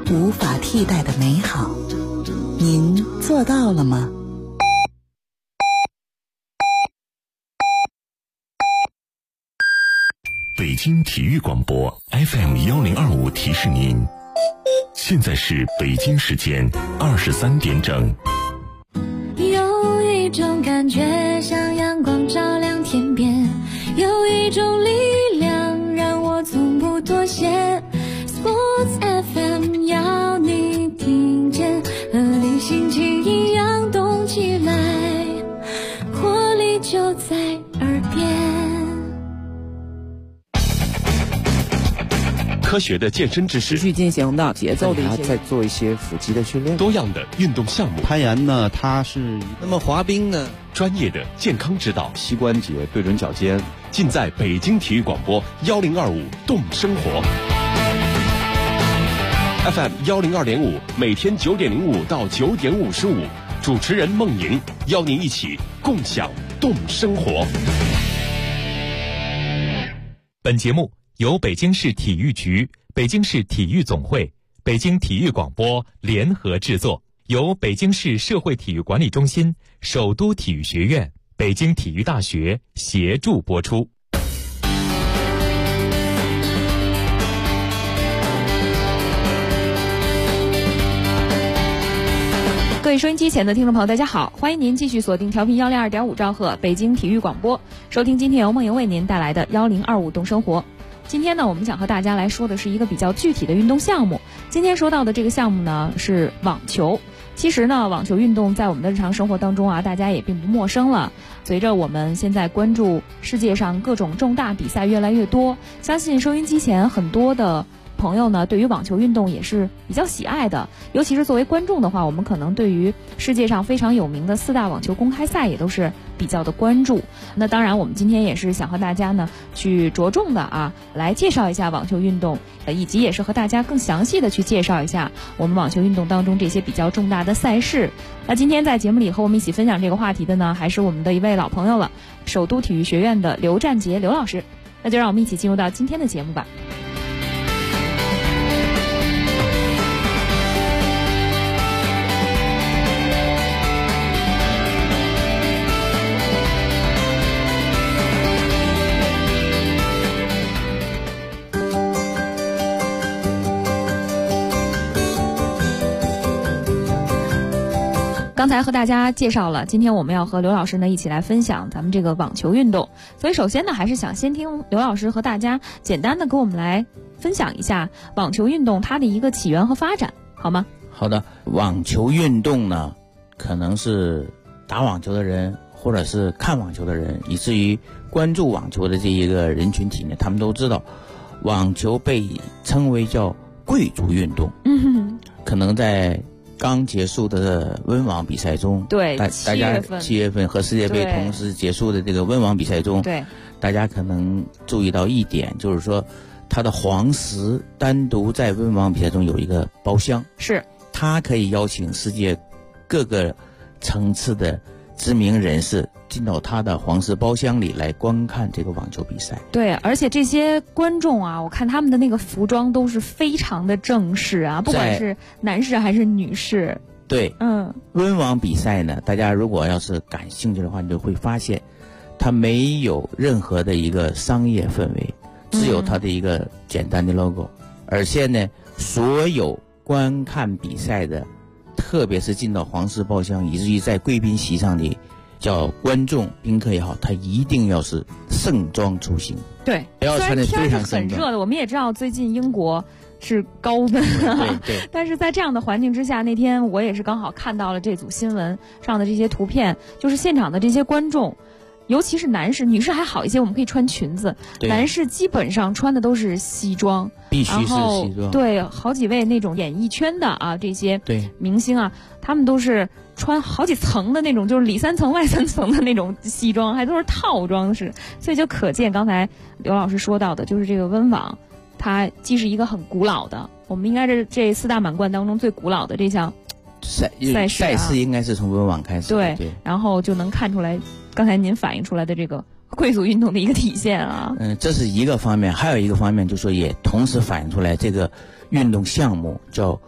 无法替代的美好。您做到了吗？ 北京体育广播 FM1025提示您，现在是北京时间23点整。 有一种感觉像阳光照亮天边，有一种力量让我从不妥协。 Sports FM 要你听见，和你心情一样动起来，活力就在耳边。 科学的健身知识， 持续进行的节奏的一些， 再做一些腹肌的训练， 多样的运动项目。 攀岩呢，它是那么滑冰呢， 专业的健康指导， 膝关节对准脚尖， 尽在北京体育广播1025动生活 FM 102.5，每天9点05到9点55，主持人孟莹邀您一起共享动生活。 本节目由北京市体育局、北京市体育总会、北京体育广播联合制作，由北京市社会体育管理中心、首都体育学院、北京体育大学协助播出。 各位收音机前的听众朋友，大家好，欢迎您继续锁定调频102.5兆赫北京体育广播，收听今天由梦莹为您带来的1025动生活。今天呢，我们想和大家来说的是一个比较具体的运动项目。今天说到的这个项目呢是网球。其实呢，网球运动在我们的日常生活当中啊，大家也并不陌生了。随着我们现在关注世界上各种重大比赛越来越多，相信收音机前很多的朋友呢，对于网球运动也是比较喜爱的。尤其是作为观众的话，我们可能对于世界上非常有名的4大网球公开赛也都是比较的关注。那当然，我们今天也是想和大家呢去着重的来介绍一下网球运动，以及也是和大家更详细的去介绍一下我们网球运动当中这些比较重大的赛事。那今天在节目里和我们一起分享这个话题的呢，还是我们的一位老朋友了，首都体育学院的刘占杰刘老师。那就让我们一起进入到今天的节目吧。刚才和大家介绍了，今天我们要和刘老师呢一起来分享咱们这个网球运动。所以首先呢，还是想先听刘老师和大家简单的给我们来分享一下网球运动它的一个起源和发展，好吗？ 好的，网球运动呢，可能是打网球的人或者是看网球的人，以至于关注网球的这一个人群体呢，他们都知道，网球被称为叫贵族运动。可能在刚结束的温网比赛中， 对， 大家7月份和世界杯同时结束的这个温网比赛中， 对， 大家可能注意到一点，就是说它的黄石单独在温网比赛中有一个包厢， 是它可以邀请世界各个层次的知名人士进到他的黄石包厢里来观看这个网球比赛。 对，而且这些观众啊，我看他们的那个服装都是非常的正式啊，不管是男士还是女士。 对，温网比赛呢，大家如果要是感兴趣的话，你就会发现它没有任何的一个商业氛围，只有它的一个简单的 logo，而且呢，所有观看比赛的，特别是进到黄石包厢，以至于在贵宾席上的叫观众宾客也好，他一定要是盛装出行。 对， 不要穿得非常很热的。我们也知道最近英国是高温对， 但是在这样的环境之下，那天我也是刚好看到了这组新闻上的这些图片，就是现场的这些观众，尤其是男士，女士还好一些，我们可以穿裙子，男士基本上穿的都是西装， 必须是西装。 对，好几位那种演艺圈的啊，这些明星啊，他们都是穿好几层的那种，就是里3层外3层的那种西装，还都是套装式，所以就可见刚才刘老师说到的，就是这个温网，它既是一个很古老的，我们应该是这4大满贯当中最古老的这项赛事应该是从温网开始。 对，然后就能看出来刚才您反映出来的这个贵族运动的一个体现啊。 这是一个方面，还有一个方面就是说也同时反映出来这个运动项目叫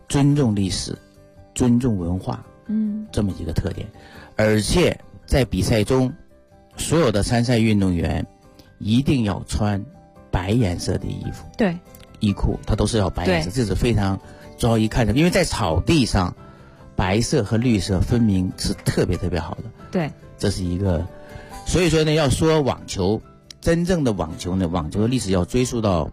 尊重历史、尊重文化，这么一个特点。而且在比赛中，所有的参赛运动员一定要穿白颜色的衣服， 对， 衣裤它都是要白颜色，这是非常主要一看的，因为在草地上，白色和绿色分明是特别特别好的。 对， 这是一个。所以说呢，要说网球，真正的网球呢，网球的历史要追溯到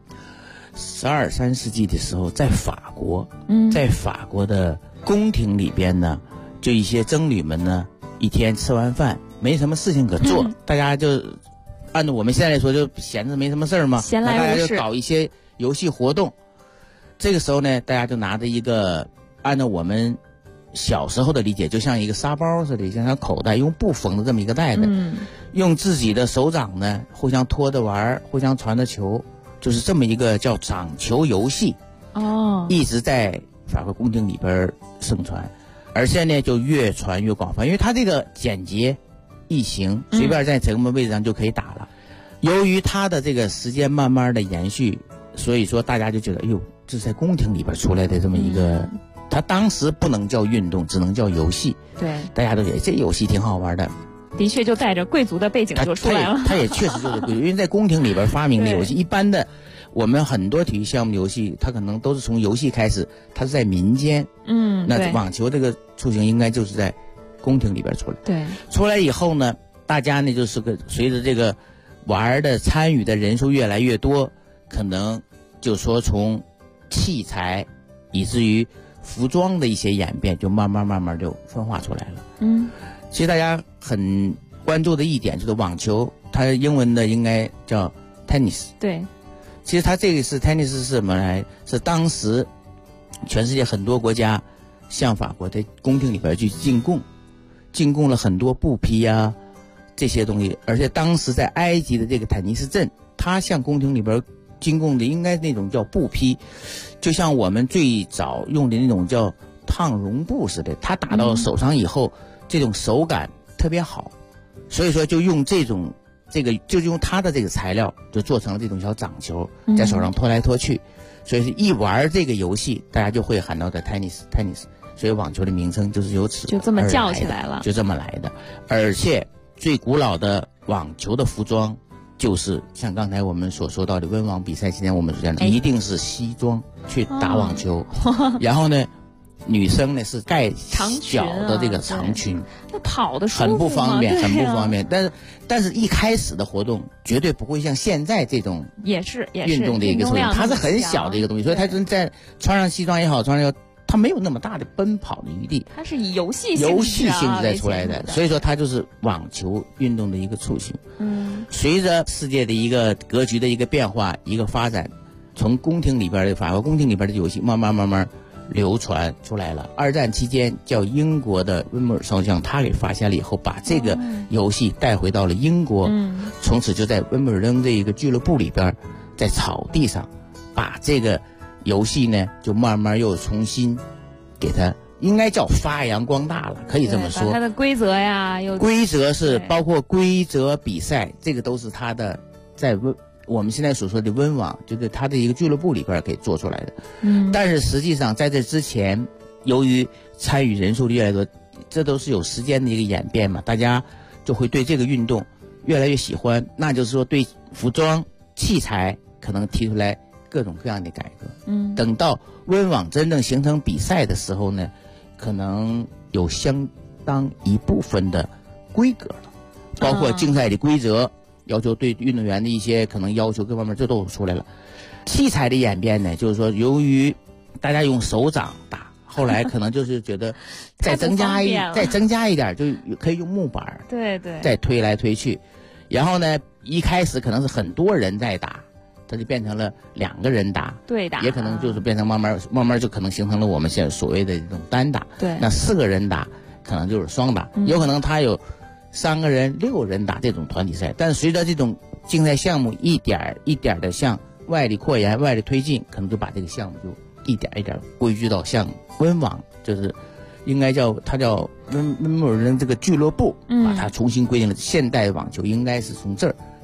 12、13世纪的时候，在法国，在法国的宫廷里边呢，就一些僧侣们呢，一天吃完饭没什么事情可做，大家就按照我们现在来说，就闲着没什么事儿嘛， 闲来无事， 大家就搞一些游戏活动。这个时候呢，大家就拿着一个，按照我们小时候的理解，就像一个沙包似的，像条口袋，用布缝的这么一个袋子，用自己的手掌呢互相托着玩，互相传着球，就是这么一个叫掌球游戏。一直在法国宫廷里边盛传，而现在呢就越传越广泛，因为它这个简洁易行，随便在什么位置上就可以打了。由于它的这个时间慢慢的延续，所以说大家就觉得，哎呦，这是在宫廷里边出来的这么一个。它当时不能叫运动，只能叫游戏。对，大家都觉得这游戏挺好玩的。 的确，就带着贵族的背景就出来了。 它也确实就是贵族，因为在宫廷里边发明的游戏，一般的我们很多体育项目游戏，它可能都是从游戏开始，它是在民间。那网球这个雏形应该就是在宫廷里边出来。对，出来以后呢，大家呢就是随着这个玩的参与的人数越来越多，可能就说从器材以至于服装的一些演变，就慢慢就分化出来了。其实大家很关注的一点就是网球，它英文的应该叫 tennis。对，其实它这个是 tennis 是什么来？是当时全世界很多国家向法国的宫廷里边去进贡了很多布匹啊这些东西，而且当时在埃及的这个坦尼斯镇，它向宫廷里边进贡的应该那种叫布匹，就像我们最早用的那种叫烫绒布似的，它打到手上以后，这种手感特别好，所以说就用就用它的这个材料，就做成了这种小掌球，在手上拖来拖去，所以是一玩这个游戏，大家就会喊到的 tennis， 所以网球的名称就是由此就这么叫起来了，就这么来的。而且最古老的网球的服装，就是像刚才我们所说到的温网比赛期间我们所讲的，一定是西装去打网球，然后呢，女生呢是盖脚的这个长裙， 那跑的很不方便，很不方便。但是一开始的活动绝对不会像现在这种也是运动的一个作用，它是很小的一个东西，所以它真在穿上西装也好，穿上它没有那么大的奔跑的余地， 它是以游戏性质再出来的，所以说它就是网球运动的一个雏形。随着世界的一个格局的一个变化，一个发展，从宫廷里边的法国宫廷里边的游戏慢慢流传出来了。二战期间，叫英国的温布尔少将，他给发现了以后，把这个游戏带回到了英国，从此就在温布尔登这一个俱乐部里边，在草地上把这个游戏呢，就慢慢又重新给它，应该叫发扬光大了，可以这么说。 把它的规则呀， 规则是包括规则比赛，这个都是它的在我们现在所说的温网，就是它的一个俱乐部里边给做出来的。但是实际上在这之前，由于参与人数越来越多，这都是有时间的一个演变嘛，大家就会对这个运动越来越喜欢，那就是说对服装器材可能提出来各种各样的改革。等到温网真正形成比赛的时候呢，可能有相当一部分的规格了，包括竞赛的规则，要求对运动员的一些可能要求各方面，这都出来了。器材的演变呢，就是说由于大家用手掌打，后来可能就是觉得再增加一点，就可以用木板，对，再推来推去。然后呢，一开始可能是很多人在打，它就变成了2个人打，对打，也可能就是变成慢慢就可能形成了我们现在所谓的这种单打。对，那4个人打可能就是双打，有可能他有3个人、6个人打这种团体赛。但是随着这种竞赛项目一点一点的向外力扩延、外力推进，可能就把这个项目就一点一点归居到像温网，就是应该叫温布尔登这个俱乐部，把它重新规定了。现代网球应该是从这儿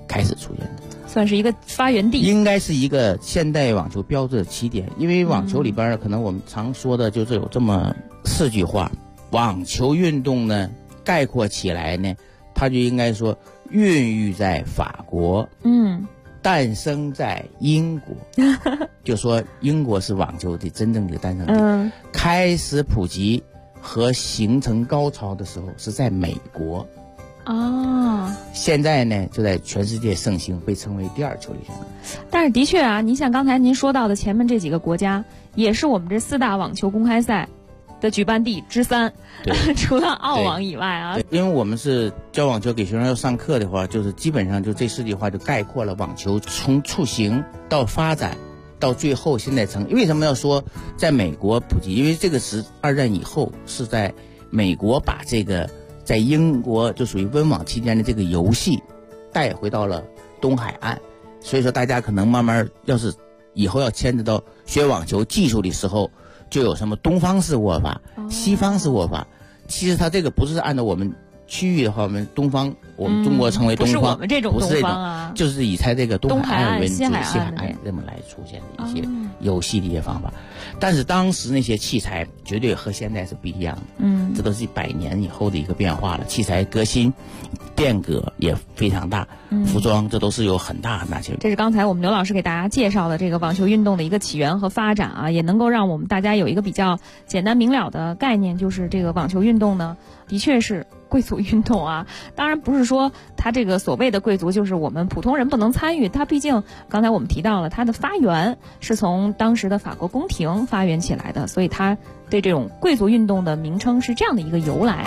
开始出现的， 算是一个发源地， 应该是一个现代网球标志的起点。因为网球里边可能我们常说的就是有这么4句话，网球运动呢概括起来呢，它就应该说孕育在法国，诞生在英国，就说英国是网球的真正的诞生地，开始普及和形成高潮的时候是在美国。现在呢就在全世界盛行，被称为第2球类项目。 但是的确啊，您像刚才您说到的前面这几个国家，也是我们这4大网球公开赛的举办地之3，除了澳网以外啊。 因为我们是教网球给学生要上课的话，就是基本上就这4句话就概括了网球从雏形到发展到最后现在成。为什么要说在美国普及？因为这个是2战以后是在美国把这个在英国就属于温网期间的这个游戏带回到了东海岸，所以说大家可能慢慢要是以后要牵扯到学网球技术的时候，就有什么东方式握法、西方式握法。其实它这个不是按照我们区域的话，我们东方，我们中国称为东方， 不是我们这种东方啊， 就是以它这个东海岸为主， 西海岸这么来出现的一些游戏的一些方法。但是当时那些器材绝对和现在是不一样的，这都是100年以后的一个变化了，器材革新变革也非常大，服装这都是有很大很大区别。 这是刚才我们刘老师给大家介绍的这个网球运动的一个起源和发展啊，也能够让我们大家有一个比较简单明了的概念，就是这个网球运动呢，的确是贵族运动啊。当然不是说它这个所谓的贵族就是我们普通人不能参与，它毕竟刚才我们提到了它的发源是从当时的法国宫廷发源起来的，所以它对这种贵族运动的名称是这样的一个由来。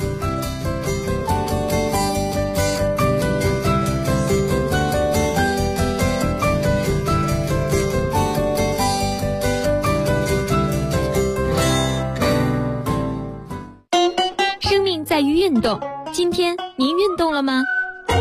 生命在于运动，今天您运动了吗？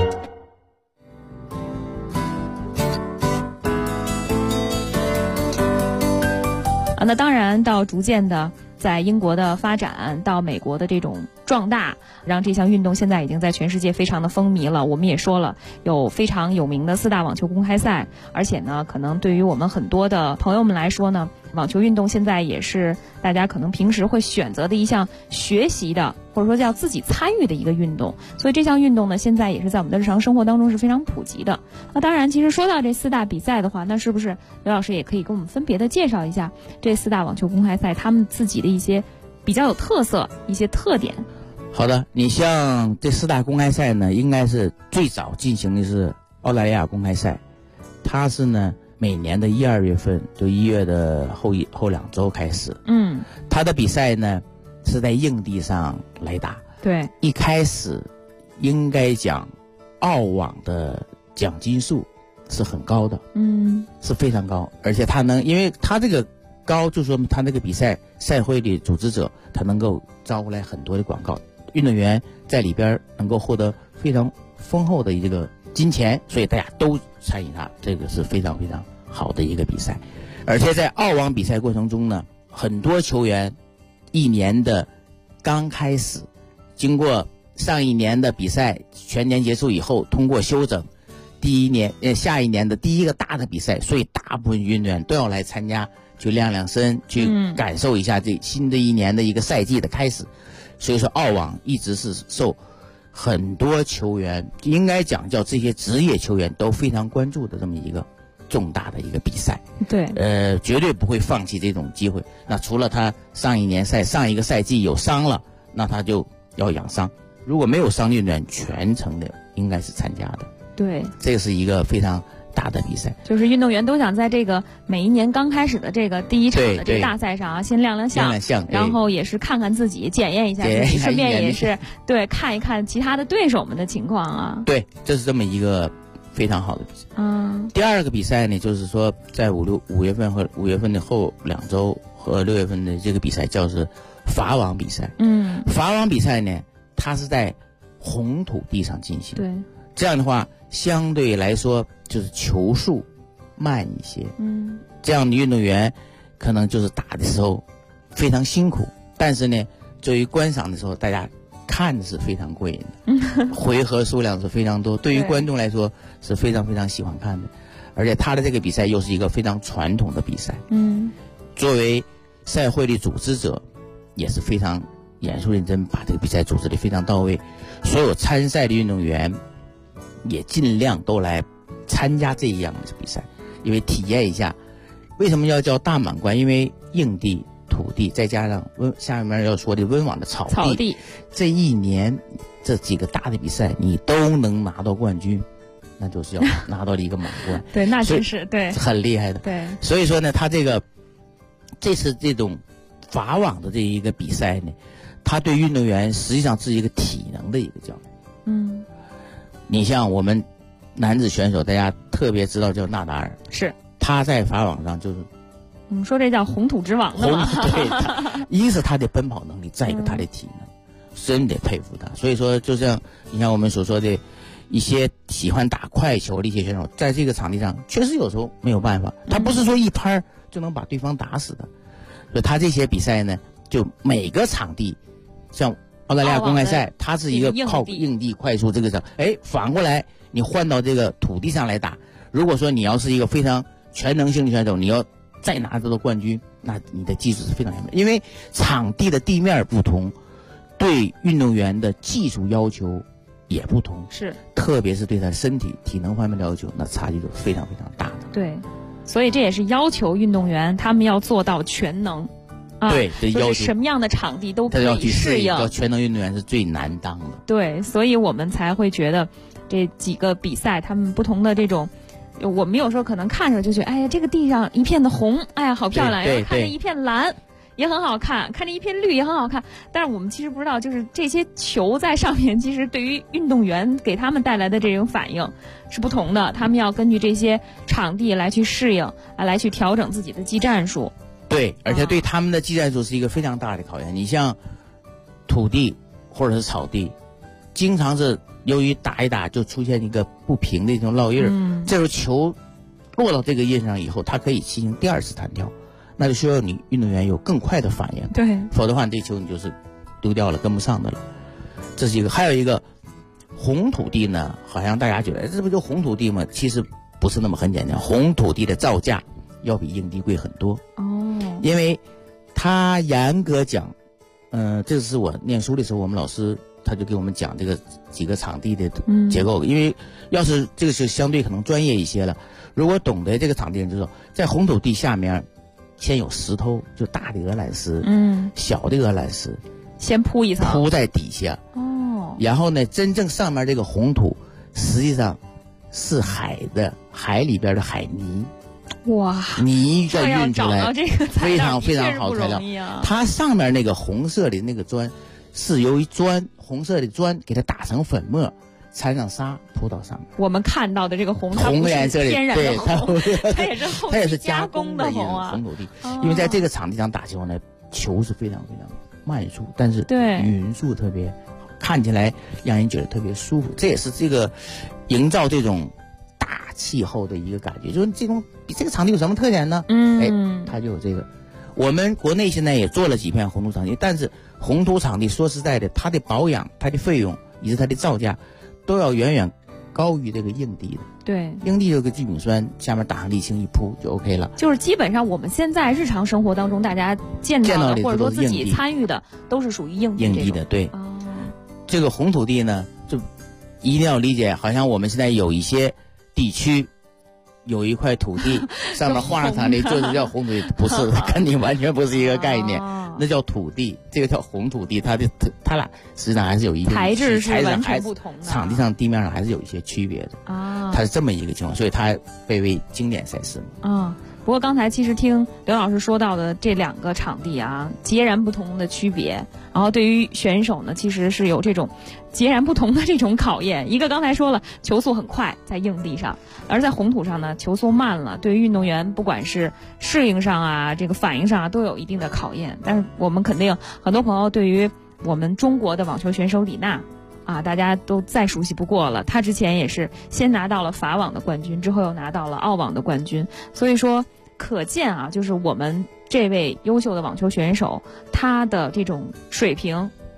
那当然到逐渐的在英国的发展，到美国的这种壮大，让这项运动现在已经在全世界非常的风靡了。我们也说了，有非常有名的4大网球公开赛，而且呢，可能对于我们很多的朋友们来说呢，网球运动现在也是大家可能平时会选择的一项学习的，或者说叫自己参与的一个运动。所以这项运动呢，现在也是在我们的日常生活当中是非常普及的。那当然，其实说到这4大比赛的话，那是不是刘老师也可以跟我们分别的介绍一下这4大网球公开赛他们自己的一些比较有特色、一些特点？ 好的，你像这4大公开赛呢，应该是最早进行的是澳大利亚公开赛，它是呢每年的1、2月份，就1月的后2周开始。它的比赛呢是在硬地上来打。 对， 一开始应该讲澳网的奖金数是很高的，是非常高，而且它能，因为它这个高，就说明它那个比赛赛会的组织者，他能够招过来很多的广告，运动员在里边能够获得非常丰厚的一个金钱，所以大家都参与它，这个是非常非常好的一个比赛。而且在澳网比赛过程中呢，很多球员一年的刚开始，经过上一年的比赛全年结束以后，通过休整，下一年的第一个大的比赛，所以大部分运动员都要来参加，去亮亮身，去感受一下这新的一年的一个赛季的开始。所以说澳网一直是受很多球员，应该讲叫这些职业球员都非常关注的这么一个重大的一个比赛。 对， 绝对不会放弃这种机会。那除了他上一个赛季有伤了，那他就要养伤。如果没有伤，运动员全程的应该是参加的。 对， 这是一个非常大的比赛， 就是运动员都想在这个每一年刚开始的这个第一场的这个大赛上啊，先亮亮相，然后也是看看自己，检验一下自己，顺便也是对看一看其他的对手们的情况啊。 对，这是这么一个非常好的比赛。第二个比赛呢，就是说在5月份和5月份的后2周和6月份的这个比赛叫是法网比赛。法网比赛呢，它是在红土地上进行。 对， 这样的话相对来说就是球速慢一些。这样的运动员可能就是打的时候非常辛苦，但是呢作为观赏的时候大家看是非常过瘾的，回合数量是非常多，对于观众来说是非常非常喜欢看的。而且他的这个比赛又是一个非常传统的比赛，作为赛会的组织者也是非常严肃认真，把这个比赛组织的非常到位。所有参赛的运动员也尽量都来参加这样的比赛，因为体验一下为什么要叫大满贯，因为硬地、土地再加上下面要说的温网的草地，这一年这几个大的比赛你都能拿到冠军，那就是要拿到了一个满贯。 对，那真是对， 很厉害的。 对， 所以说呢，他这次这种法网的这一个比赛呢，他对运动员实际上是一个体能的一个教育。你像我们男子选手，大家特别知道叫纳达尔， 是他在法网上就是我们说这叫红土之王的嘛。 对，一是他的奔跑能力，再一个他的体能，真得佩服他。所以说，就像你像我们所说的一些喜欢打快球的一些选手，在这个场地上确实有时候没有办法，他不是说一拍就能把对方打死的。所以他这些比赛呢，就每个场地，像澳大利亚公开赛，它是一个靠硬地快速这个上，反过来你换到这个土地上来打，如果说你要是一个非常全能性的选手，你要再拿这个冠军，那你的技术是非常严重，因为场地的地面不同，对运动员的技术要求也不同， 是， 特别是对他身体体能方面的要求，那差距就非常非常大的。 对，所以这也是要求运动员他们要做到全能。 对， 就是什么样的场地都可以适应。 要全能运动员是最难当的。 对，所以我们才会觉得这几个比赛他们不同的这种，我们有时候可能看着就觉得，哎呀，这个地上一片的红，哎呀，好漂亮呀！看着一片蓝也很好看，看着一片绿也很好看。但是我们其实不知道，就是这些球在上面，其实对于运动员给他们带来的这种反应是不同的。他们要根据这些场地来去适应，来去调整自己的技战术。 对，而且对他们的技战术是一个非常大的考验。你像土地或者是草地，经常是由于打一打就出现一个不平的这种烙印，这时候球落到这个印上以后，它可以进行第二次弹跳，那就需要你运动员有更快的反应。 对， 否则的话，这球你就是丢掉了，跟不上的了。这是一个，还有一个红土地呢，好像大家觉得这不就红土地吗？其实不是那么很简单，红土地的造价要比硬地贵很多。因为它严格讲，这是我念书的时候，我们老师他就给我们讲这个几个场地的结构。因为要是这个是相对可能专业一些了，如果懂得这个场地人就说，在红土地下面先有石头，就大的鹅卵石，小的鹅卵石， 先铺一层， 铺在底下。然后呢，真正上面这个红土实际上是海里边的海泥。 哇， 泥要运出来，非常非常好材料。它上面那个红色的那个砖，是由于红色的砖给它打成粉末，掺上沙铺到上面。 我们看到的这个红颜色的， 天然的红， 它也是加工的红土地。因为在这个场地上打球呢，球是非常非常慢速，但是匀速特别好，看起来让人觉得特别舒服。这也是这个营造这种大气候的一个感觉，就是这个场地有什么特点呢？它就有这个。我们国内现在也做了几片红土场地，但是红土场地说实在的，它的保养、它的费用以及它的造价，都要远远高于这个硬地的。 对， 硬地有个聚丙酸，下面打上沥青一铺就 OK 了。 就是基本上我们现在日常生活当中大家见到的或者说自己参与的，都是属于硬地的。对，这个红土地呢，就一定要理解，好像我们现在有一些地区有一块土地上面画上它的就是叫红土地，不是，跟你完全不是一个概念。那叫土地，这个叫红土地，它俩实际上还是有一定材质是完全不同的， 场地上地面上还是有一些区别的它是这么一个情况，所以它被为经典赛事不过刚才其实听刘老师说到的这两个场地截然不同的区别，然后对于选手呢，其实是有这种截然不同的这种考验。一个刚才说了，球速很快在硬地上，而在红土上呢，球速慢了，对于运动员不管是适应上这个反应上都有一定的考验。但是我们肯定很多朋友对于我们中国的网球选手李娜大家都再熟悉不过了。她之前也是先拿到了法网的冠军，之后又拿到了澳网的冠军，所以说可见就是我们这位优秀的网球选手，他的这种水平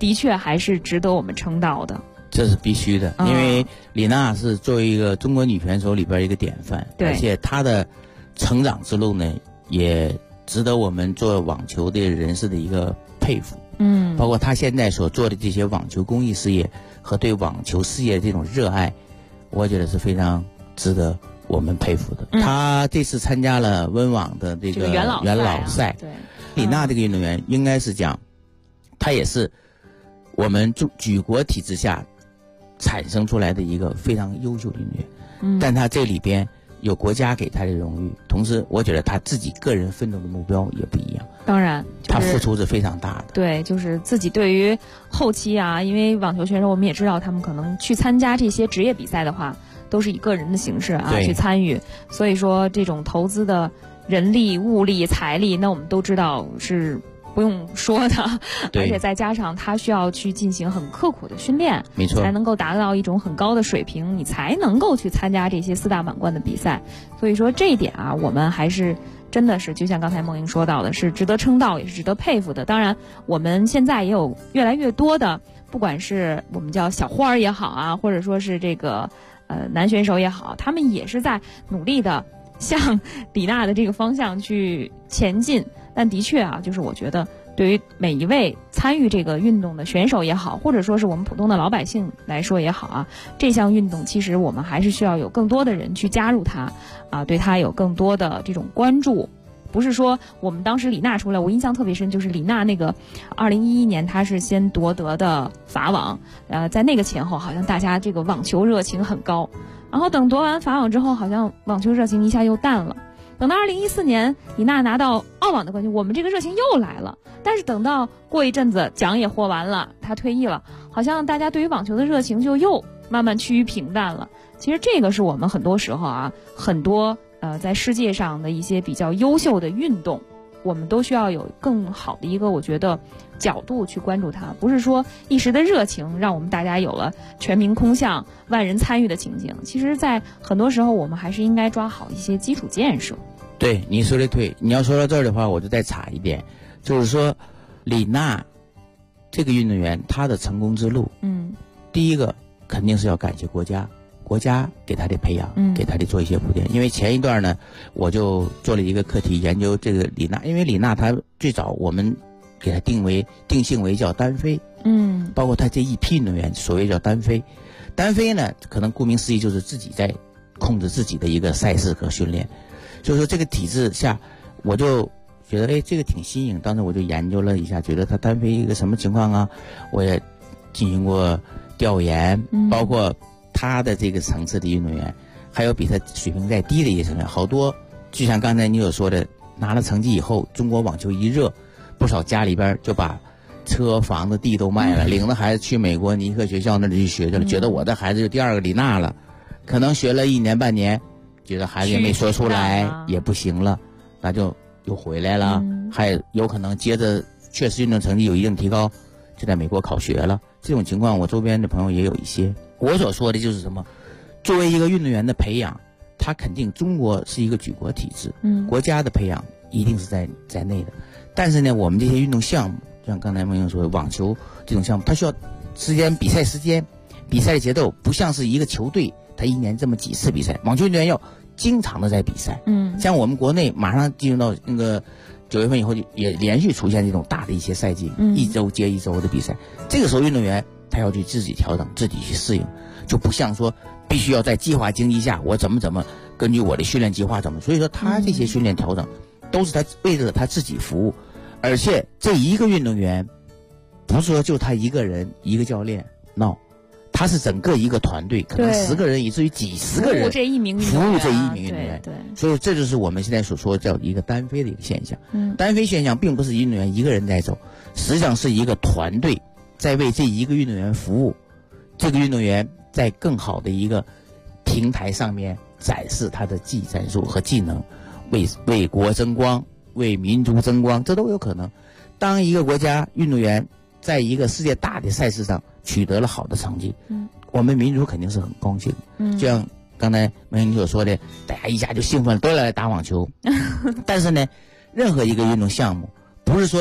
的确还是值得我们称道的。 这是必须的，因为李娜是作为一个中国女选手里边一个典范，而且她的成长之路呢，也值得我们做网球的人士的一个佩服。包括她现在所做的这些网球公益事业和对网球事业的这种热爱，我觉得是非常值得我们佩服的。她这次参加了温网的这个元老赛， 对， 李娜这个运动员应该是讲，她也是我们举国体制下产生出来的一个非常优秀的运动员，但他这里边有国家给他的荣誉，同时我觉得他自己个人奋斗的目标也不一样。 当然， 他付出是非常大的。 对，就是自己对于后期啊，因为网球选手我们也知道，他们可能去参加这些职业比赛的话，都是以个人的形式啊去参与，所以说这种投资的人力、物力、财力，那我们都知道是不用说的，而且再加上他需要去进行很刻苦的训练， 没错， 才能够达到一种很高的水平，你才能够去参加这些四大满贯的比赛。所以说这一点啊，我们还是真的是就像刚才梦莹说到的，是值得称道，也是值得佩服的。当然，我们现在也有越来越多的，不管是我们叫小花儿也好啊，或者说是这个男选手也好，他们也是在努力的向李娜的这个方向去前进。但的确啊，就是我觉得对于每一位参与这个运动的选手也好，或者说是我们普通的老百姓来说也好啊，这项运动其实我们还是需要有更多的人去加入它啊，对它有更多的这种关注。不是说我们当时李娜出来，我印象特别深，就是李娜那个2011年她是先夺得的法网，在那个前后好像大家这个网球热情很高，然后等夺完法网之后，好像网球热情一下又淡了。等到2014年李娜拿到澳网的冠军，我们这个热情又来了。但是等到过一阵子奖也获完了，她退役了，好像大家对于网球的热情就又慢慢趋于平淡了。其实这个是我们很多时候啊，很多在世界上的一些比较优秀的运动，我们都需要有更好的一个我觉得角度去关注它，不是说一时的热情让我们大家有了全民空巷、万人参与的情景。其实在很多时候我们还是应该抓好一些基础建设。 对，你说的对。你要说到这儿的话，我就再插一点，就是说李娜这个运动员她的成功之路，第一个肯定是要感谢国家给她的培养，给她的做一些铺垫。因为前一段呢，我就做了一个课题研究这个李娜，因为李娜她最早我们给她定性为叫单飞，包括她这一批运动员所谓叫单飞。单飞呢，可能顾名思义就是自己在控制自己的一个赛事和训练。所以说这个体制下，我就觉得这个挺新颖。当时我就研究了一下，觉得他单飞一个什么情况啊？我也进行过调研，包括他的这个层次的运动员，还有比他水平再低的一些成员，好多就像刚才你所说的，拿了成绩以后，中国网球一热，不少家里边就把车房子地都卖了，领着孩子去美国尼克学校那里去学去了，觉得我的孩子就第二个李娜了，可能学了1年半年。觉得孩子也没说出来也不行了，那就又回来了，还有可能接着确实运动成绩有一定提高，就在美国考学了。这种情况我周边的朋友也有一些。我所说的就是什么，作为一个运动员的培养，他肯定中国是一个举国体制，国家的培养一定是在内的。但是呢，我们这些运动项目，像刚才梦莹说的网球这种项目，它需要比赛时间，比赛的节奏不像是一个球队他1年这么几次比赛，网球运动员要经常的在比赛。像我们国内马上进入到那个9月份以后，就也连续出现这种大的一些赛季，一周接一周的比赛。这个时候运动员他要去自己调整，自己去适应，就不像说必须要在计划经济下，我怎么根据我的训练计划怎么。所以说他这些训练调整都是他为了他自己服务，而且这一个运动员不是说就他一个人一个教练，no。他是整个一个团队，可能10个人以至于几十个人服务这一名运动员， 对，所以这就是我们现在所说叫一个单飞的一个现象。单飞现象并不是运动员一个人在走，实际上是一个团队在为这一个运动员服务，这个运动员在更好的一个平台上面展示他的技战术和技能，为国争光，为民族争光，这都有可能。当一个国家运动员在一个世界大的赛事上取得了好的成绩，我们民族肯定是很高兴。就像刚才梦莹所说的，大家一下就兴奋了，都来打网球。但是呢，任何一个运动项目，不是说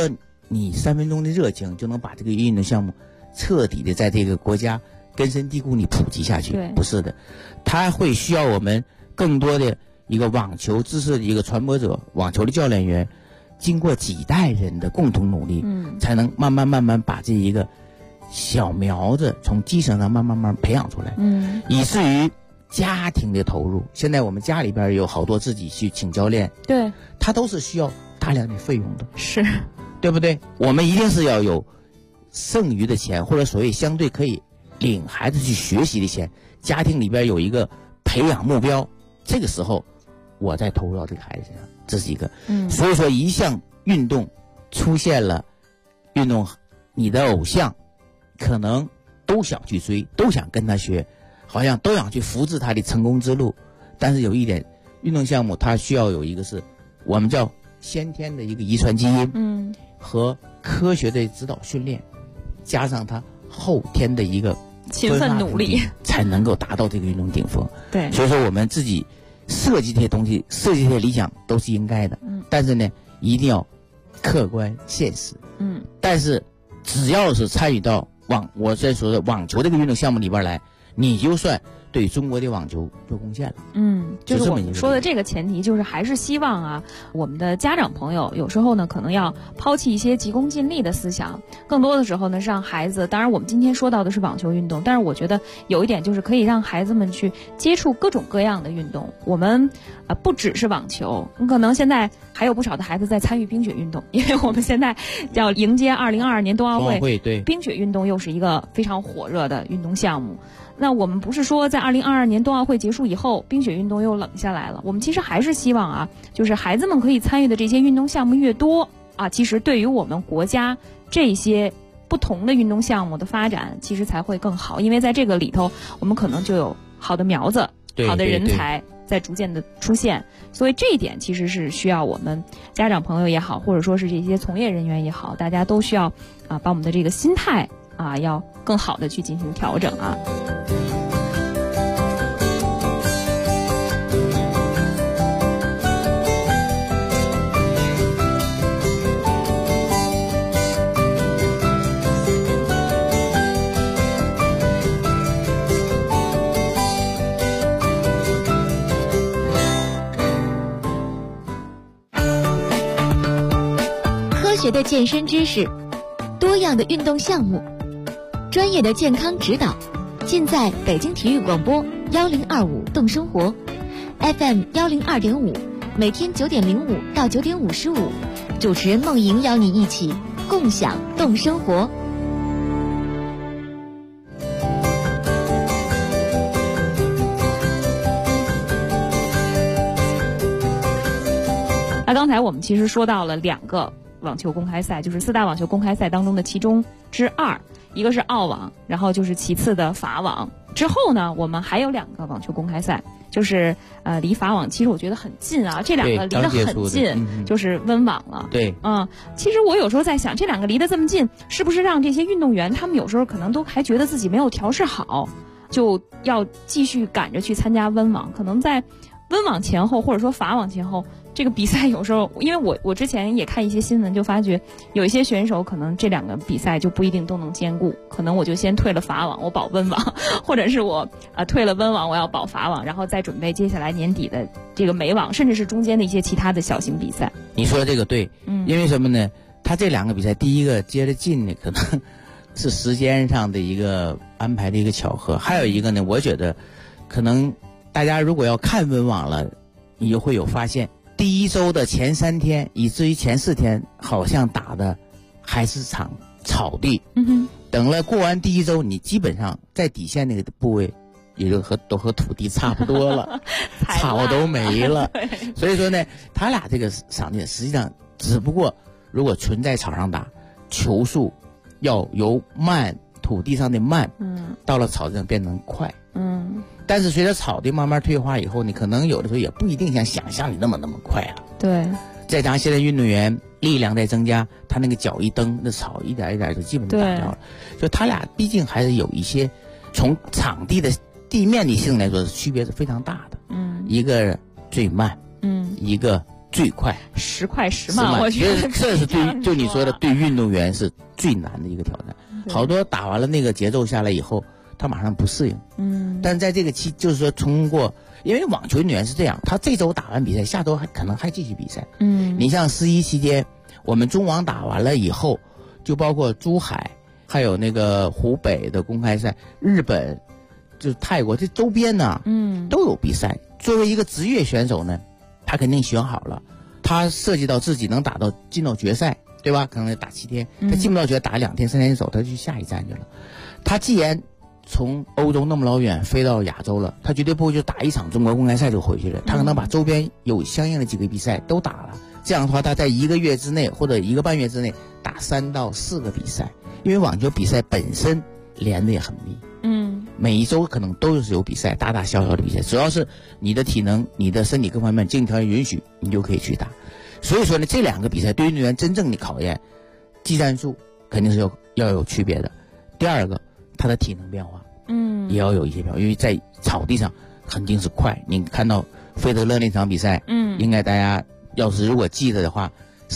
你3分钟的热情就能把这个运动项目彻底的在这个国家根深蒂固你普及下去，不是的，它会需要我们更多的一个网球知识的一个传播者，网球的教练员，经过几代人的共同努力，才能慢慢把这一个小苗子从基层上慢慢培养出来，以至于家庭的投入。现在我们家里边有好多自己去请教练， 对， 他都是需要大量的费用的， 是， 对不对？我们一定是要有剩余的钱，或者所谓相对可以领孩子去学习的钱，家庭里边有一个培养目标，这个时候我再投入到这个孩子身上，这是一个。所以说一项运动出现了运动，你的偶像可能都想去追，都想跟他学，好像都想去复制他的成功之路。但是有一点，运动项目它需要有一个是我们叫先天的一个遗传基因，和科学的指导训练，加上他后天的一个勤奋努力， 才能够达到这个运动顶峰。 对， 所以说我们自己设计这些东西，设计这些理想都是应该的，但是呢，一定要客观现实。但是只要是参与到我在说的网球这个运动项目里边来，你就算对中国的网球做贡献了。 就是我们说的这个前提，就是还是希望啊，我们的家长朋友有时候呢，可能要抛弃一些急功近利的思想，更多的时候呢，让孩子，当然我们今天说到的是网球运动，但是我觉得有一点就是可以让孩子们去接触各种各样的运动。我们不只是网球，可能现在还有不少的孩子在参与冰雪运动，因为我们现在要迎接2022年冬奥会， 对， 冰雪运动又是一个非常火热的运动项目。那我们不是说在2022年冬奥会结束以后，冰雪运动又冷下来了，我们其实还是希望啊，就是孩子们可以参与的这些运动项目越多啊，其实对于我们国家这些不同的运动项目的发展，其实才会更好。因为在这个里头，我们可能就有好的苗子，好的人才在逐渐的出现，所以这一点其实是需要我们家长朋友也好，或者说是这些从业人员也好，大家都需要把我们的这个心态要更好的去进行调整啊。 科学的健身知识，多样的运动项目，专业的健康指导，尽在北京体育广播1025动生活 FM 102.5，每天9点05到9点55，主持人梦莹邀你一起共享动生活。 那刚才我们其实说到了2个网球公开赛，就是4大网球公开赛当中的其中之2，一个是澳网，然后就是其次的法网。之后呢，我们还有2个网球公开赛，就是离法网其实我觉得很近啊，这2个离得很近，就是温网了。 对， 其实我有时候在想，这2个离得这么近，是不是让这些运动员他们有时候可能都还觉得自己没有调试好，就要继续赶着去参加温网？可能在温网前后或者说法网前后，这个比赛有时候，因为我之前也看一些新闻，就发觉有一些选手可能这2个比赛就不一定都能兼顾，可能我就先退了法网，我保温网，或者是我退了温网，我要保法网，然后再准备接下来年底的这个美网，甚至是中间的一些其他的小型比赛。 你说这个对，因为什么呢？他这2个比赛，第一个接着近呢，可能是时间上的一个安排的一个巧合，还有一个呢，我觉得可能大家如果要看温网了，你就会有发现。第1周的前3天，以至于前4天，好像打的还是场草地。等了过完第1周，你基本上在底线那个部位，也就都和土地差不多了，草都没了。所以说呢，他俩这个场地实际上只不过，如果纯在草上打，球速要由慢，土地上的慢，到了草地上变成快。但是随着草地慢慢退化以后，你可能有的时候也不一定像想象你那么快了。 对， 再加上现在运动员力量在增加，他那个脚一蹬，那草一点一点就基本就打掉了。就他俩毕竟还是有一些从场地的地面的性来说，区别是非常大的。一个最慢，一个最快 10块10嘛，我觉得这是对，就你说的对运动员是最难的一个挑战。好多打完了那个节奏下来以后，他马上不适应。但在这个期，就是说通过，因为网球运动员是这样，他这周打完比赛，下周可能还继续比赛。你像11期间，我们中网打完了以后，就包括珠海，还有那个湖北的公开赛，日本，就是泰国这周边呢，都有比赛。作为一个职业选手呢，他肯定选好了，他涉及到自己能进到决赛，对吧？可能打7天，他进不到决赛，打2天3天走，他就去下一站去了。他既然从欧洲那么老远飞到亚洲了，他绝对不会就打一场中国公开赛就回去了，他可能把周边有相应的几个比赛都打了。这样的话，他在1个月之内或者1个半月之内打3到4个比赛，因为网球比赛本身连的也很密。每一周可能都是有比赛，大大小小的比赛，只要是你的体能、你的身体各方面经济条件允许，你就可以去打。所以说呢，这2个比赛对运动员真正的考验，技战术肯定是要有区别的。第二个，他的体能变化，也要有一些变化，因为在草地上肯定是快。你看到费德勒那场比赛，应该大家要是如果记得的话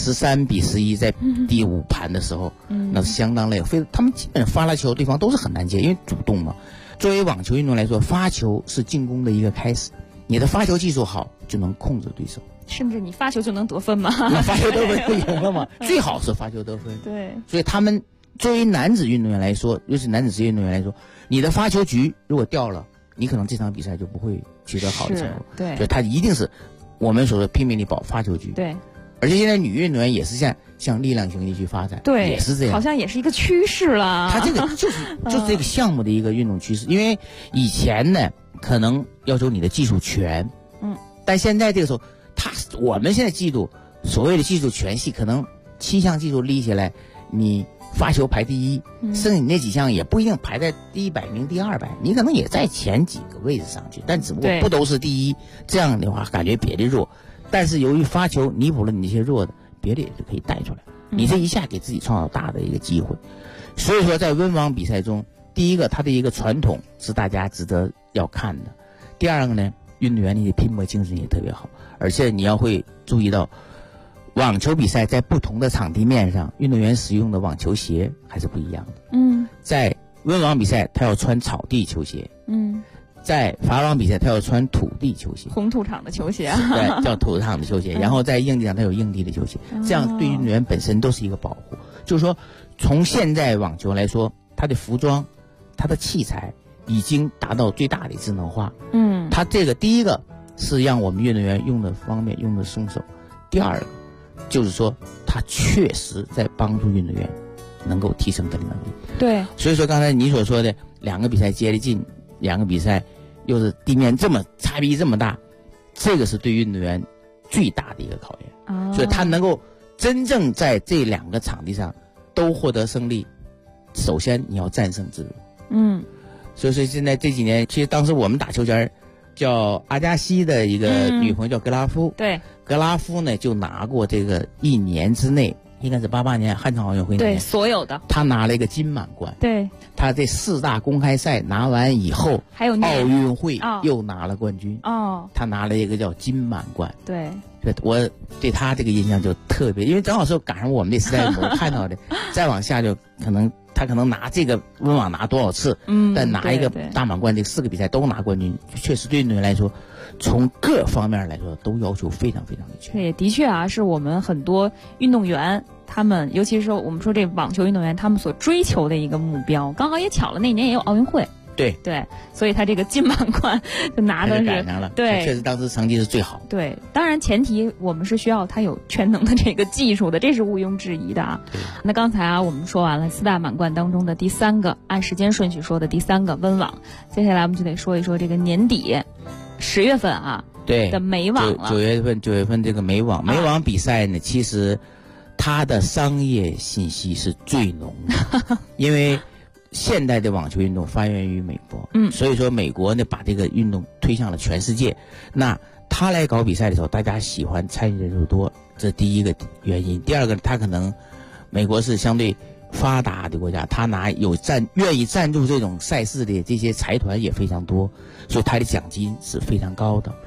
，13-11在第5盘的时候，那是相当累。他们基本发了球，对方都是很难接，因为主动嘛。作为网球运动来说，发球是进攻的一个开始，你的发球技术好，就能控制对手， 甚至你发球就能得分嘛？ 那发球得分就赢了嘛？最好是发球得分。 对， 所以他们作为男子运动员来说，尤其男子职业运动员来说，你的发球局如果掉了，你可能这场比赛就不会取得好的成果。 对， 所以他一定是我们所说拼命地保发球局。 对。 而且现在女运动员也是向力量型地去发展， 对， 也是这样， 好像也是一个趋势了。 它这个就是这个项目的一个运动趋势。因为以前呢，可能要求你的技术全，但现在这个时候，我们现在记住所谓的技术全系，可能7项技术立起来，你发球排第1，剩下你那几项也不一定排在第100名、第200，你可能也在前几个位置上去，但只不过不都是第1。这样的话，感觉别的弱。但是由于发球弥补了你这些弱的，别的也是可以带出来。你这一下给自己创造大的一个机会。所以说，在温网比赛中，第一个，它的一个传统是大家值得要看的；第二个呢，运动员的拼搏精神也特别好。而且你要会注意到，网球比赛在不同的场地面上，运动员使用的网球鞋还是不一样的。在温网比赛，他要穿草地球鞋。在法网比赛，他要穿土地球鞋， 红土场的球鞋， 对，叫土场的球鞋。然后在硬地上，他有硬地的球鞋，这样对运动员本身都是一个保护。就是说，从现在网球来说，它的服装、它的器材已经达到最大的智能化。它这个第一个是让我们运动员用的方便、用的松手；第二个就是说，它确实在帮助运动员能够提升他的能力。 对， 所以说刚才你所说的2个比赛接得近，2个比赛又是地面这么差别这么大，这个是对运动员最大的一个考验。所以他能够真正在这2个场地上都获得胜利，首先你要战胜自如。所以说现在这几年，其实当时我们打球前叫阿加西的一个女朋友叫格拉夫， 对， 格拉夫呢就拿过这个1年之内，应该是88年汉城奥运会那年， 对，所有的， 他拿了一个金满贯。 对， 他这4大公开赛拿完以后， 还有奥运会又拿了冠军。 他拿了一个叫金满贯。 对， 我对他这个印象就特别，因为正好是赶上我们这时代我看到的。再往下就他可能拿这个温网拿多少次，但拿一个大满贯，这4个比赛都拿冠军，确实对运动员来说，从各方面来说都要求非常非常的全。 也的确啊，是我们很多运动员他们，尤其是说我们说这网球运动员他们所追求的一个目标。刚好也巧了，那年也有奥运会。 对， 所以他这个金满贯就拿的是赶上了。对，确实当时成绩是最好。 对，当然前提我们是需要他有全能的这个技术的，这是毋庸置疑的啊。那刚才我们说完了4大满贯当中的第3个，按时间顺序说的第3个温网，接下来我们就得说一说这个年底10月份对的美网了。 9月份这个美网比赛呢，其实它的商业信息是最浓的，因为现代的网球运动发源于美国，所以说美国呢把这个运动推向了全世界。那他来搞比赛的时候，大家喜欢参与人数多，这第一个原因。第二个，他可能美国是相对发达的国家，他愿意赞助这种赛事的这些财团也非常多，所以他的奖金是非常高的。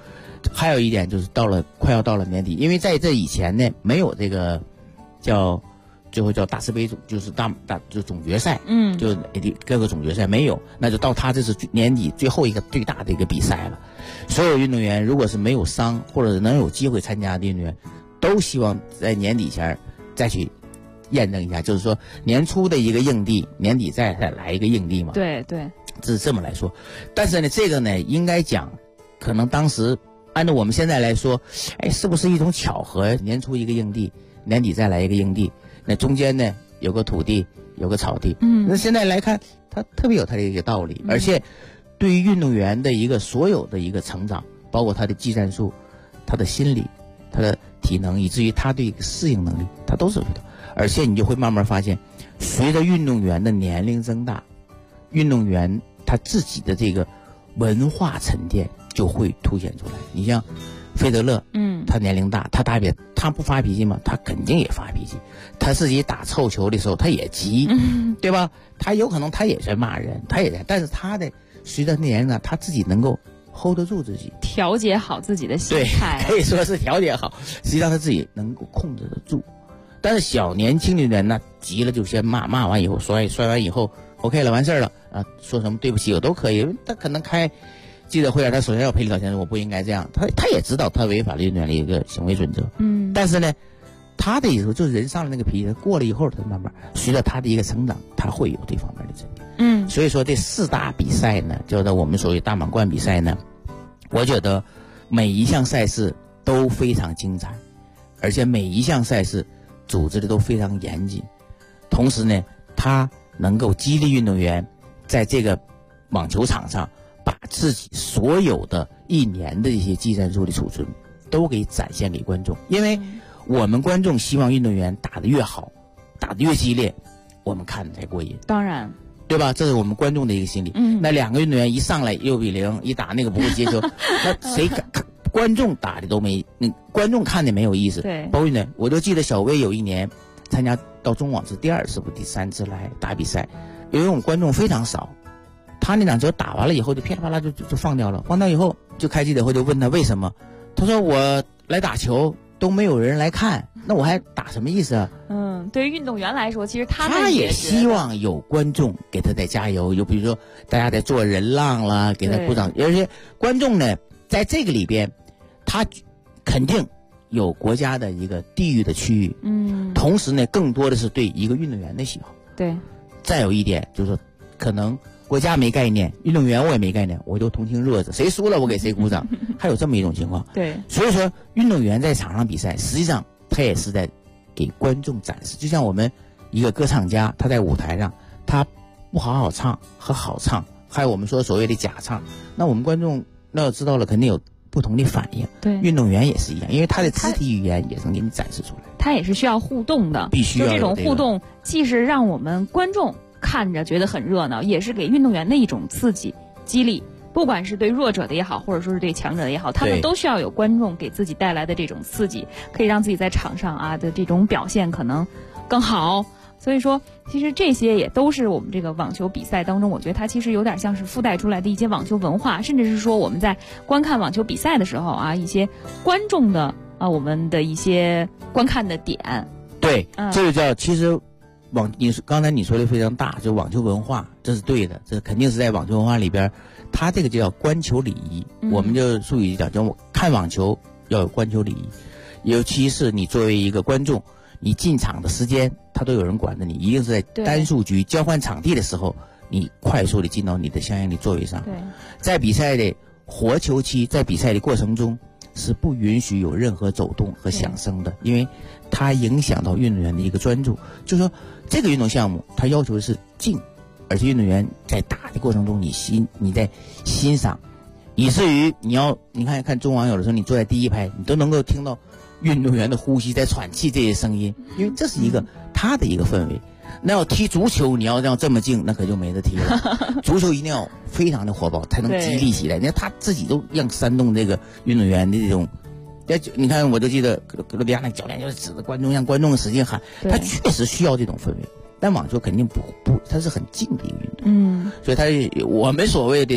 还有一点就是快要到了年底，因为在这以前呢，没有这个最后叫大师杯，就是就总决赛，就各个总决赛没有，那就到他这是年底最后一个最大的一个比赛了。所有运动员如果是没有伤或者能有机会参加的运动员，都希望在年底前再去验证一下，就是说年初的一个硬地，年底再来一个硬地嘛。 对， 这是这么来说。但是呢，这个呢，应该讲，可能当时按照我们现在来说，是不是一种巧合？年初一个硬地，年底再来一个硬地，那中间呢有个土地，有个草地。那现在来看，它特别有它的一个道理，而且对于运动员的一个所有的一个成长，包括他的技战术、他的心理、他的体能，以至于他对一个适应能力，他都是有的。而且你就会慢慢发现，随着运动员的年龄增大，运动员他自己的这个文化沉淀就会凸显出来。你像费德勒，他年龄大，他不发脾气吗？他肯定也发脾气。他自己打臭球的时候，他也急，对吧？他有可能他也在骂人，但是他的随着年龄大，他自己能够 hold 得住自己， 调节好自己的心态， 可以说是调节好，实际上他自己能够控制得住。但是小年轻的人呢，急了就先骂完以后摔完以后 OK 了，完事儿了啊，说什么对不起我都可以。他可能开记者会啊，他首先要赔礼道歉，我不应该这样。他也知道他违反了运动员的一个行为准则，但是呢，他的意思就是人上了那个脾气，过了以后，他慢慢随着他的一个成长，他会有这方面的沉淀。所以说这4大比赛呢，叫做我们所谓大满贯比赛呢，我觉得每一项赛事都非常精彩，而且每一项赛事组织的都非常严谨，同时呢，它能够激励运动员在这个网球场上把自己所有的一年的一些技战术的储存都给展现给观众。因为我们观众希望运动员打得越好，打得越激烈，我们看才过瘾。 当然， 对吧？这是我们观众的一个心理。那2个运动员一上来6-0，一打那个不会接球，那谁看？观众打的都没，观众看的没有意思。 对， 包括呢，我就记得小威有一年参加到中网是第2次不第3次来打比赛，因为我们观众非常少，他那场球打完了以后就噼里啪啦就放掉了，放掉以后就开记者会就问他为什么，他说我来打球都没有人来看，那我还打什么意思啊？ 对于运动员来说，其实他也希望有观众给他在加油，有比如说大家在做人浪啦，给他鼓掌，而且观众呢在这个里边，他肯定有国家的一个地域的区域，同时呢，更多的是对一个运动员的喜好。 对， 再有一点就是说，可能国家没概念，运动员我也没概念，我就同情弱者，谁输了我给谁鼓掌，还有这么一种情况。 对， 所以说运动员在场上比赛，实际上他也是在给观众展示，就像我们一个歌唱家，他在舞台上他不好好唱和好唱，还有我们说所谓的假唱，那我们观众那要知道了肯定有不同的反应。 对， 运动员也是一样，因为他的肢体语言也能给你展示出来， 他也是需要互动的， 必须要有这种互动，既是让我们观众看着觉得很热闹，也是给运动员的一种刺激激励，不管是对弱者的也好，或者说是对强者的也好，他们都需要有观众给自己带来的这种刺激，可以让自己在场上啊的这种表现可能更好。所以说其实这些也都是我们这个网球比赛当中，我觉得它其实有点像是附带出来的一些网球文化，甚至是说我们在观看网球比赛的时候啊，一些观众的我们的一些观看的点。 对，这个叫其实刚才你说的非常大，就网球文化，这是对的，这肯定是在网球文化里边，它这个就叫观球礼仪。我们就术语讲，叫看网球要有观球礼仪，尤其是你作为一个观众，你进场的时间他都有人管着你，一定是在单数局交换场地的时候，你快速的进到你的相应的座位上。 对，在比赛的活球期，在比赛的过程中是不允许有任何走动和响声的，因为它影响到运动员的一个专注。就是说这个运动项目它要求的是静，而且运动员在打的过程中你在欣赏，以至于你看中网有的时候你坐在第一排，你都能够听到运动员的呼吸在喘气这些声音，因为这是一个他的一个氛围。那要踢足球，你要让这么静，那可就没得踢了。足球一定要非常的火爆，才能激励起来。你看他自己都让煽动这个运动员的这种，你看我都记得格罗迪亚那教练就是指着观众，让观众使劲喊，他确实需要这种氛围。但网球肯定不，它是很静的一个运动。所以我们所谓的叫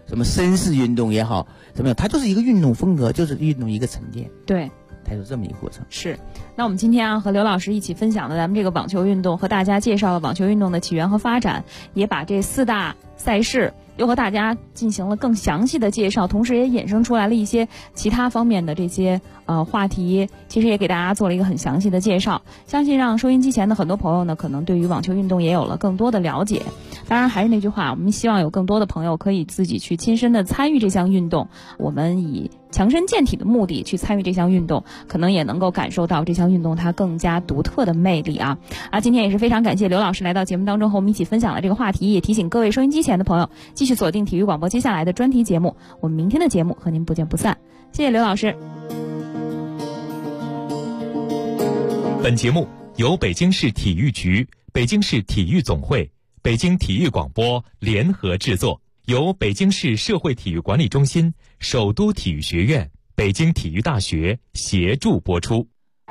什么绅士运动也好，怎么样，它就是一个运动风格，就是运动一个沉淀。 对。 它有这么一个过程。 是，那我们今天和刘老师一起分享的咱们这个网球运动，和大家介绍了网球运动的起源和发展，也把这4大赛事又和大家进行了更详细的介绍，同时也衍生出来了一些其他方面的这些话题，其实也给大家做了一个很详细的介绍。相信让收音机前的很多朋友呢，可能对于网球运动也有了更多的了解。当然还是那句话，我们希望有更多的朋友可以自己去亲身的参与这项运动，我们以强身健体的目的去参与这项运动，可能也能够感受到这项运动它更加独特的魅力啊！今天也是非常感谢刘老师来到节目当中和我们一起分享了这个话题，也提醒各位收音机前的朋友继续锁定体育广播接下来的专题节目，我们明天的节目和您不见不散。谢谢刘老师。 本节目由北京市体育局、北京市体育总会、北京体育广播联合制作，由北京市社会体育管理中心、首都体育学院、北京体育大学协助播出。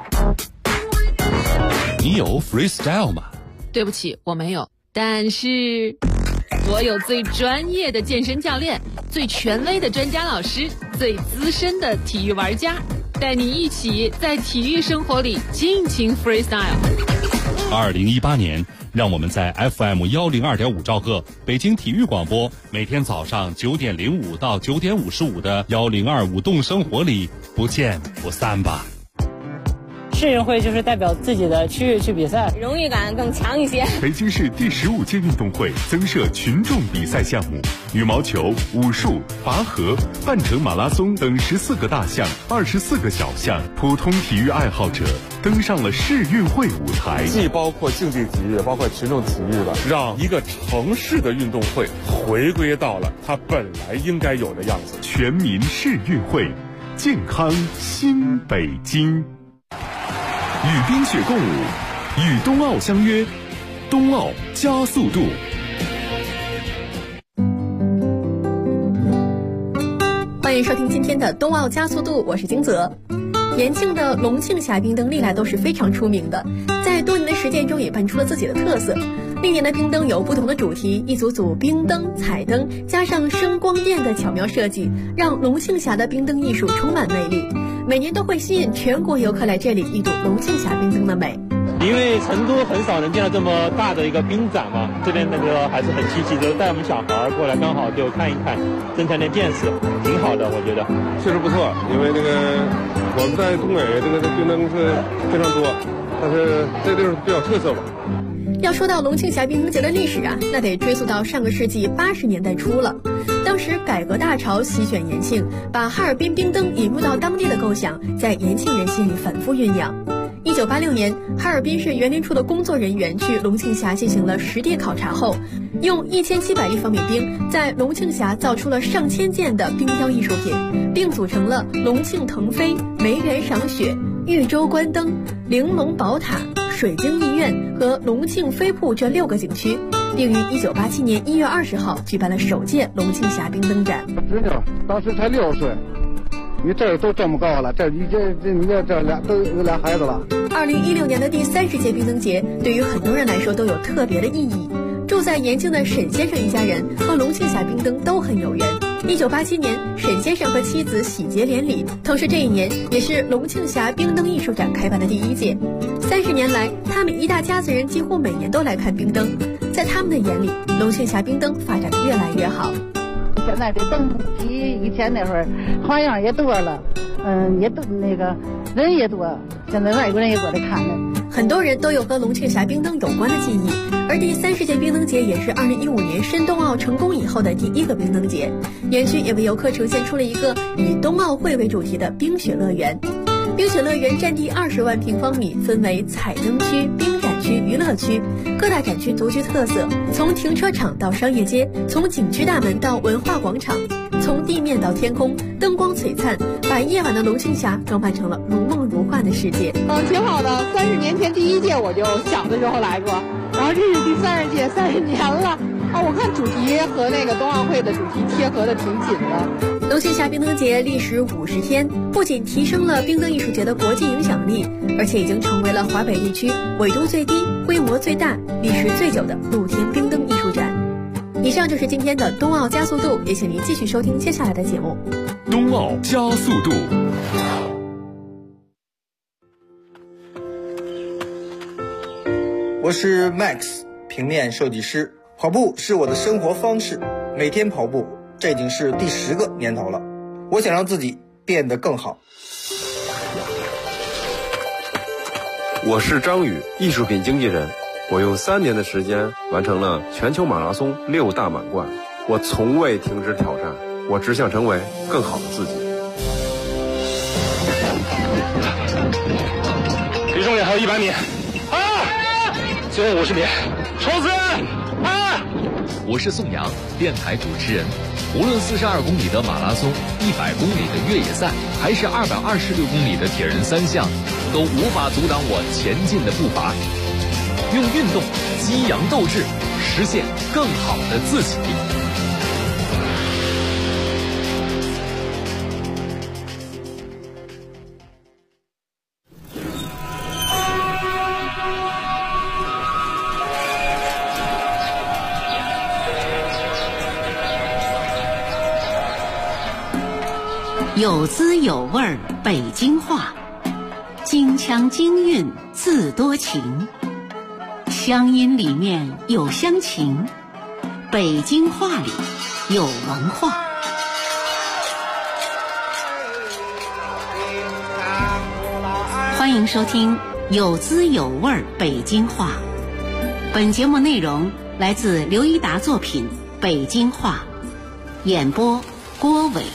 你有 freestyle 吗？ 对不起，我没有。但是我有最专业的健身教练，最权威的专家老师，最资深的体育玩家，带你一起在体育生活里尽情 freestyle。 2018年，让我们在 FM102.5兆赫北京体育广播，每天早上9点05到9点55的1025动生活里不见不散吧。 市运会就是代表自己的区域去比赛， 荣誉感更强一些。 北京市第15届运动会增设群众比赛项目，羽毛球、武术、拔河、半程马拉松等14个大项、24个小项，普通体育爱好者登上了市运会舞台。 既包括竞技体育，包括群众体育吧，让一个城市的运动会回归到了它本来应该有的样子。 全民市运会，健康新北京。与冰雪共舞，与冬奥相约，冬奥加速度。 欢迎收听今天的冬奥加速度，我是金泽。延庆的龙庆峡冰灯历来都是非常出名的，在多年的实践中也办出了自己的特色。历年的冰灯有不同的主题，一组组冰灯、彩灯加上声光电的巧妙设计，让龙庆峡的冰灯艺术充满魅力。每年都会吸引全国游客来这里一睹龙庆峡冰灯的美。 因为成都很少能见到这么大的一个冰展嘛，这边那个还是很积极，就带我们小孩过来，刚好就看一看，增强点见识，挺好的，我觉得确实不错。因为我们在东北这个冰灯是非常多，但是这地方比较特色吧。 要说到龙庆峡冰灯节的历史啊，那得追溯到上个世纪80年代初了。当时改革大潮席卷延庆，把哈尔滨冰灯引入到当地的构想，在延庆人心里反复酝酿。1986年，哈尔滨市园林处的工作人员去龙庆峡进行了实地考察后，用1700立方米冰在龙庆峡造出了上千件的冰雕艺术品，并组成了龙庆腾飞、梅园赏雪、豫州观灯、玲珑宝塔、水晶艺苑和龙庆飞瀑这6个景区，并于1987年1月20号举办了首届龙庆峡冰灯展。 侄女当时才6岁，你这都这么高了，你这俩都有俩孩子了。 2016年的第30届冰灯节对于很多人来说都有特别的意义。住在延庆的沈先生一家人和龙庆峡冰灯都很有缘。1987年，沈先生和妻子喜结连理，同时这一年也是龙庆峡冰灯艺术展开办的第1届。30年来，他们一大家子人几乎每年都来看冰灯。在他们的眼里，龙庆峡冰灯发展得越来越好。 现在这灯比以前那会儿花样也多了，也都人也多，现在外国人也过来看了。 很多人都有和龙庆峡冰灯有关的记忆，而第30届冰灯节也是2015年申冬奥成功以后的第1个冰灯节。园区也为游客呈现出了一个以冬奥会为主题的冰雪乐园。冰雪乐园占地20万平方米，分为彩灯区、冰展区、娱乐区，各大展区独具特色，从停车场到商业街，从景区大门到文化广场，从地面到天空，灯光璀璨，把夜晚的龙庆峡装扮成了如梦如幻的世界。 挺好的。30年前第1届我就小的时候来过，然后这是第30届，30年了。我看主题和那个冬奥会的主题贴合的挺紧的。 龙庆峡冰灯节历时50天，不仅提升了冰灯艺术节的国际影响力，而且已经成为了华北地区纬度最低、规模最大、历时最久的露天冰灯艺术展。 以上就是今天的冬奥加速度，也请您继续收听接下来的节目。 冬奥加速度。 我是 Max， 平面设计师。跑步是我的生活方式，每天跑步，这已经是第10个年头了。我想让自己变得更好。 我是张宇，艺术品经纪人。我用3年的时间完成了全球马拉松6大满贯。我从未停止挑战，我只想成为更好的自己。 离终点还有100米，最后50米，冲刺！ 我是宋阳，电台主持人。无论42公里的马拉松、100公里的越野赛，还是226公里的铁人3项，都无法阻挡我前进的步伐。用运动激扬斗志，实现更好的自己。 有滋有味儿北京话，京腔京韵字多情，乡音里面有乡情，北京话里有文化。欢迎收听有滋有味儿北京话。本节目内容来自刘一达作品《北京话》，演播郭伟。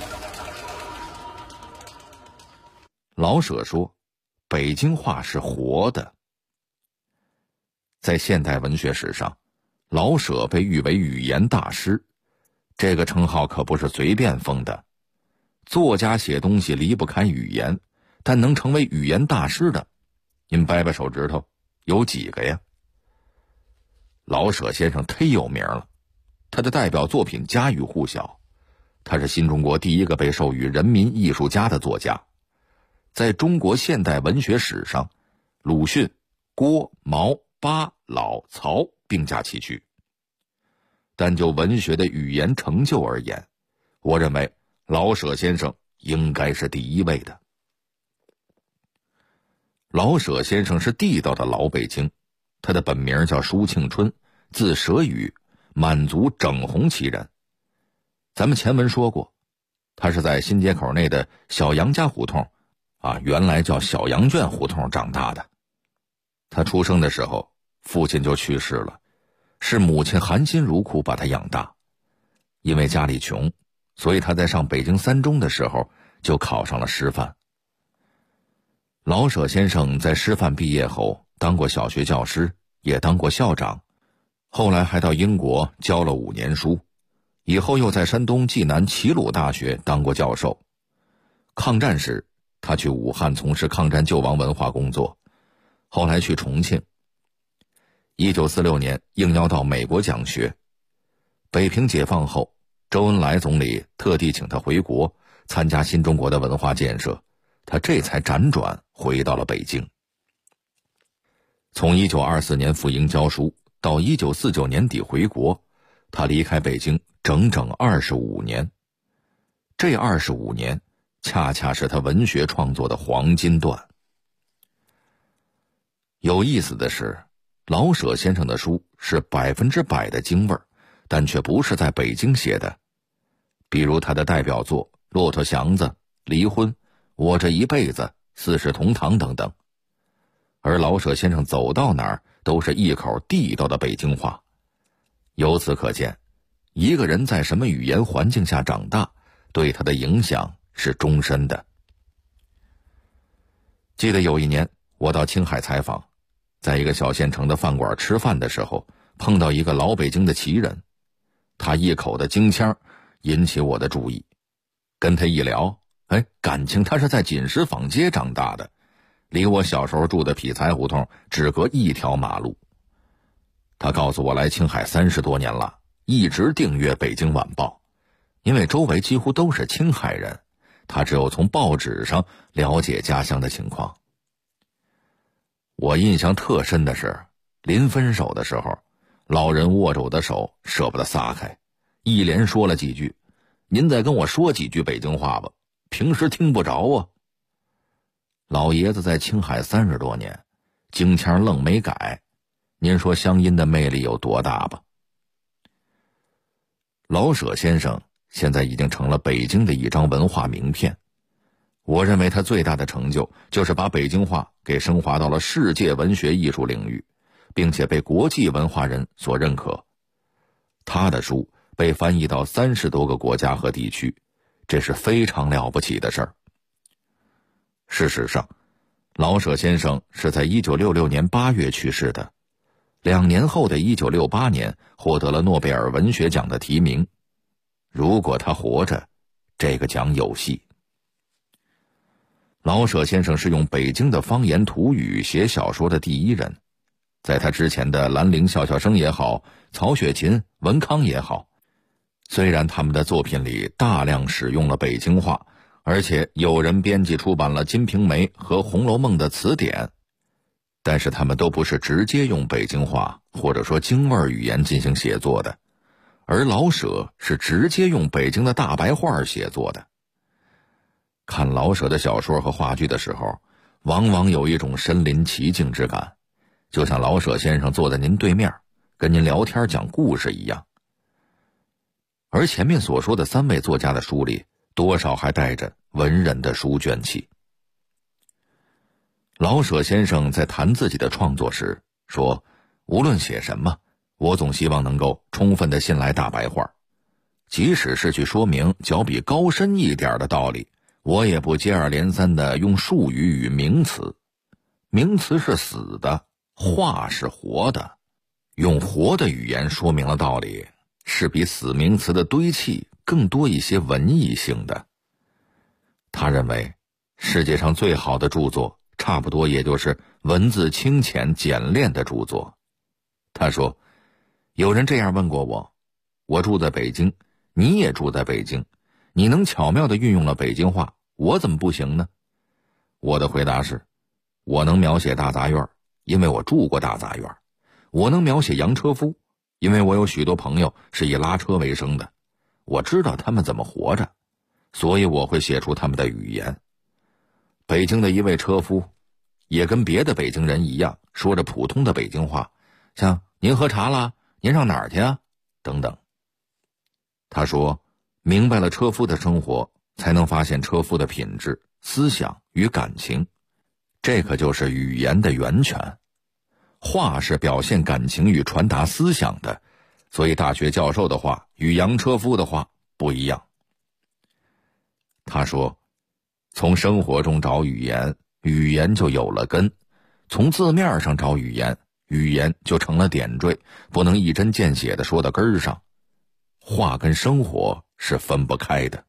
老舍说，北京话是活的。在现代文学史上，老舍被誉为语言大师，这个称号可不是随便封的。作家写东西离不开语言，但能成为语言大师的，您掰掰手指头，有几个呀？老舍先生忒有名了，他的代表作品家喻户晓，他是新中国第一个被授予人民艺术家的作家。在中国现代文学史上，鲁迅、郭、毛、巴、老、曹并驾齐驱。但就文学的语言成就而言，我认为老舍先生应该是第一位的。老舍先生是地道的老北京，他的本名叫舒庆春，字舍宇，满族整红旗人。咱们前文说过，他是在新街口内的小杨家胡同原来叫小羊圈胡同长大的。他出生的时候，父亲就去世了，是母亲含辛茹苦把他养大。因为家里穷，所以他在上北京3中的时候就考上了师范。老舍先生在师范毕业后当过小学教师，也当过校长，后来还到英国教了5年书，以后又在山东济南齐鲁大学当过教授。抗战时他去武汉从事抗战救亡文化工作，后来去重庆。1946年应邀到美国讲学。北平解放后，周恩来总理特地请他回国参加新中国的文化建设，他这才辗转回到了北京。从1924年赴英教书到1949年底回国，他离开北京整整25年。这25年恰恰是他文学创作的黄金段。有意思的是，老舍先生的书是100%的京味儿，但却不是在北京写的。比如他的代表作《骆驼祥子》《离婚》《我这一辈子》《四世同堂》等等。而老舍先生走到哪儿都是一口地道的北京话。由此可见，一个人在什么语言环境下长大，对他的影响是终身的。记得有一年我到青海采访，在一个小县城的饭馆吃饭的时候，碰到一个老北京的旗人，他一口的京腔引起我的注意。跟他一聊，感情他是在锦石坊街长大的，离我小时候住的匹才胡同只隔1条马路。他告诉我来青海30多年了，一直订阅《北京晚报》，因为周围几乎都是青海人，他只有从报纸上了解家乡的情况。我印象特深的是，临分手的时候， 老人握着我的手，舍不得撒开，一连说了几句：“您再跟我说几句北京话吧，平时听不着啊。”老爷子在青海30多年，京腔愣没改，您说乡音的魅力有多大吧？老舍先生现在已经成了北京的一张文化名片。我认为他最大的成就就是把北京话给升华到了世界文学艺术领域，并且被国际文化人所认可。他的书被翻译到30多个国家和地区，这是非常了不起的事儿。事实上，老舍先生是在1966年8月去世的，2年后的1968年获得了诺贝尔文学奖的提名。如果他活着，这个奖有戏。老舍先生是用北京的方言土语写小说的第一人，在他之前的兰陵笑笑生也好，曹雪芹、文康也好，虽然他们的作品里大量使用了北京话，而且有人编辑出版了《金瓶梅》和《红楼梦》的词典，但是他们都不是直接用北京话或者说京味语言进行写作的，而老舍是直接用北京的大白话写作的。看老舍的小说和话剧的时候，往往有一种身临其境之感，就像老舍先生坐在您对面，跟您聊天讲故事一样。而前面所说的3位作家的书里，多少还带着文人的书卷气。老舍先生在谈自己的创作时说，无论写什么，我总希望能够充分地信赖大白话，即使是去说明较比高深一点的道理，我也不接二连三地用术语与名词。名词是死的，话是活的，用活的语言说明了道理，是比死名词的堆砌更多一些文艺性的。他认为世界上最好的著作差不多也就是文字清浅简练的著作。他说，有人这样问过我，我住在北京，你也住在北京，你能巧妙地运用了北京话，我怎么不行呢？我的回答是，我能描写大杂院，因为我住过大杂院；我能描写洋车夫，因为我有许多朋友是以拉车为生的，我知道他们怎么活着，所以我会写出他们的语言。北京的一位车夫也跟别的北京人一样，说着普通的北京话，像您喝茶啦，您上哪儿去啊等等。他说，明白了车夫的生活，才能发现车夫的品质、思想与感情，这可就是语言的源泉。话是表现感情与传达思想的，所以大学教授的话与洋车夫的话不一样。他说，从生活中找语言，语言就有了根；从字面上找语言，语言就成了点缀，不能一针见血地说到根儿上。话跟生活是分不开的。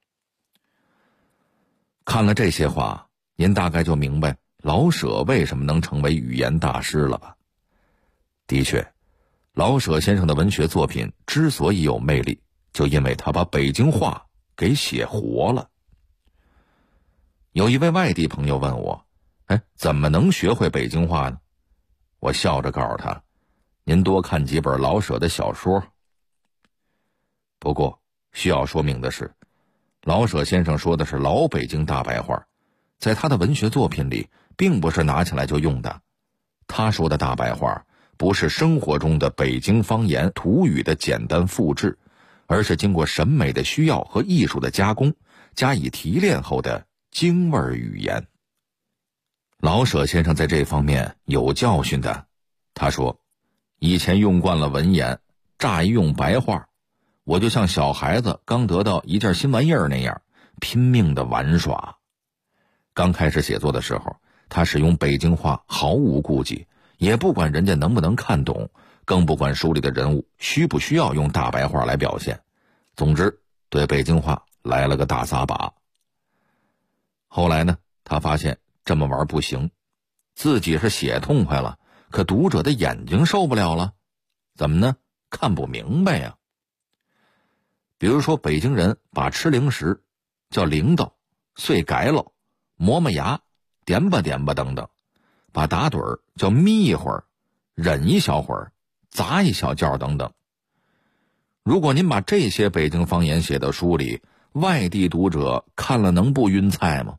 看了这些话，您大概就明白老舍为什么能成为语言大师了吧？的确，老舍先生的文学作品之所以有魅力，就因为他把北京话给写活了。有一位外地朋友问我，怎么能学会北京话呢？我笑着告诉他，您多看几本老舍的小说。不过需要说明的是，老舍先生说的是老北京大白话，在他的文学作品里并不是拿起来就用的。他说的大白话不是生活中的北京方言土语的简单复制，而是经过审美的需要和艺术的加工，加以提炼后的京味语言。老舍先生在这方面有教训的。他说，以前用惯了文言，乍一用白话，我就像小孩子刚得到一件新玩意儿那样，拼命的玩耍。刚开始写作的时候，他使用北京话毫无顾忌，也不管人家能不能看懂，更不管书里的人物需不需要用大白话来表现。总之，对北京话来了个大撒把。后来呢，他发现这么玩不行，自己是写痛快了，可读者的眼睛受不了了。怎么呢？看不明白呀。比如说，北京人把吃零食叫铃铛、碎改喽、磨磨牙、点吧点吧等等，把打盹儿叫眯一会儿、忍一小会儿、 砸一小觉等等。如果您把这些北京方言写到书里，外地读者看了能不晕菜吗？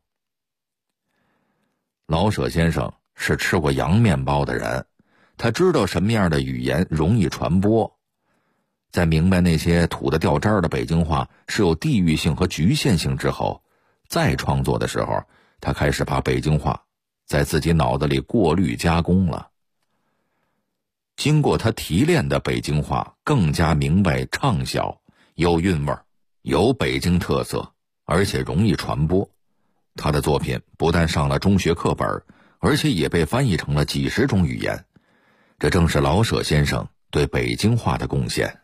老舍先生是吃过洋面包的人，他知道什么样的语言容易传播。在明白那些土得掉渣的北京话是有地域性和局限性之后，再创作的时候，他开始把北京话在自己脑子里过滤加工了。经过他提炼的北京话更加明白畅销，有韵味，有北京特色，而且容易传播。他的作品不但上了中学课本，而且也被翻译成了几十种语言。这正是老舍先生对北京话的贡献。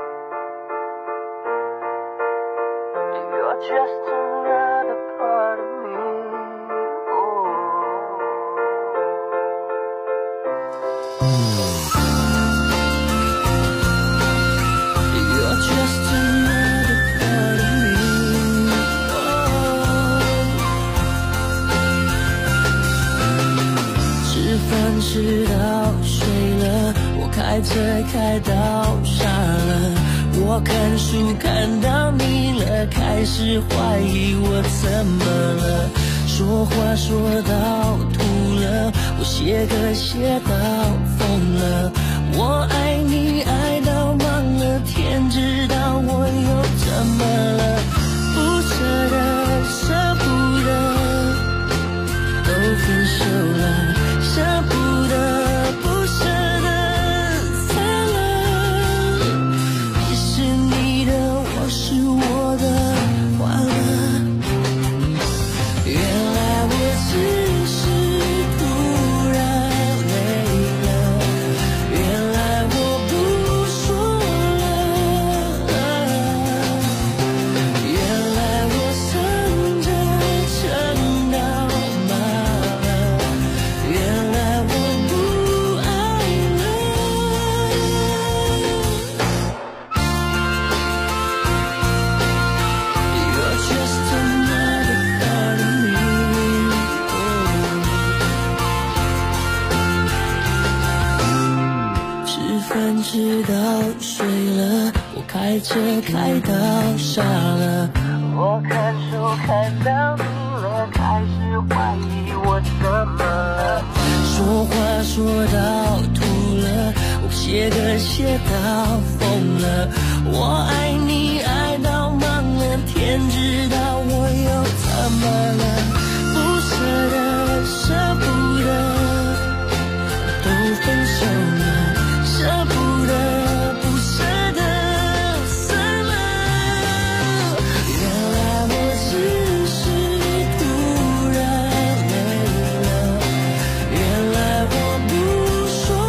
吃到睡了，我开车开到傻了，我看书看到腻了，开始怀疑我怎么了，说话说到吐了，我写歌写到疯了，我爱你爱到忘了，天知道我又怎么了，不舍得舍不得都分手了，舍不得不舍得散了，你是你的，我是我的，完了，原来我只是突然累了，原来我不说了，原来我撑着撑到麻了，原来我不爱了。You're just another part of me. 吃饭吃到睡了，我开车开到傻了，我看书看到腻了，开始怀疑我怎么了，说话说到吐了，我写歌写到疯了，我爱你爱到忘了，天知道我又怎么了，不舍得舍不得都分手了，舍不得不舍得散了，原来我只是突然累了，原来我不说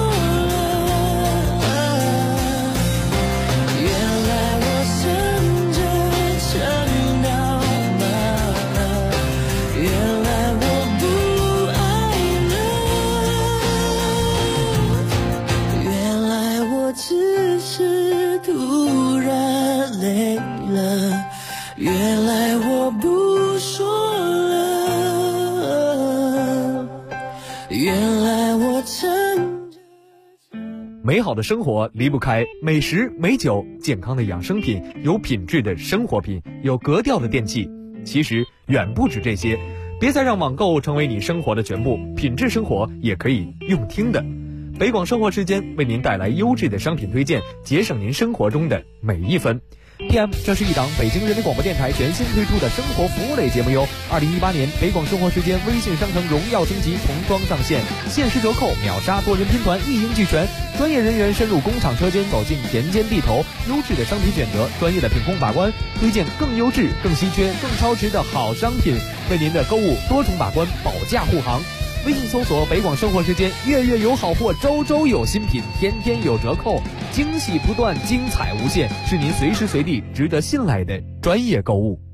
了，原来我撑着撑到麻了，原来我不爱了，原来我只是突然累了，原来我不说了，原来我撑。 美好的生活离不开美食美酒，健康的养生品，有品质的生活品，有格调的电器。其实远不止这些，别再让网购成为你生活的全部，品质生活也可以用听的。北广生活时间为您带来优质的商品推荐，节省您生活中的每一分。PM， 这是一档北京人民广播电台全新推出的生活服务类节目哟。2018年北广生活时间微信商城荣耀升级童装上线，限时折扣，秒杀多人拼团，一应俱全。专业人员深入工厂车间，走进田间地头，优质的商品选择，专业的品控把关，推荐更优质、更稀缺、更超值的好商品，为您的购物多重把关，保驾护航。微信搜索北广生活时间，月月有好货，周周有新品，天天有折扣，惊喜不断，精彩无限，是您随时随地值得信赖的专业购物。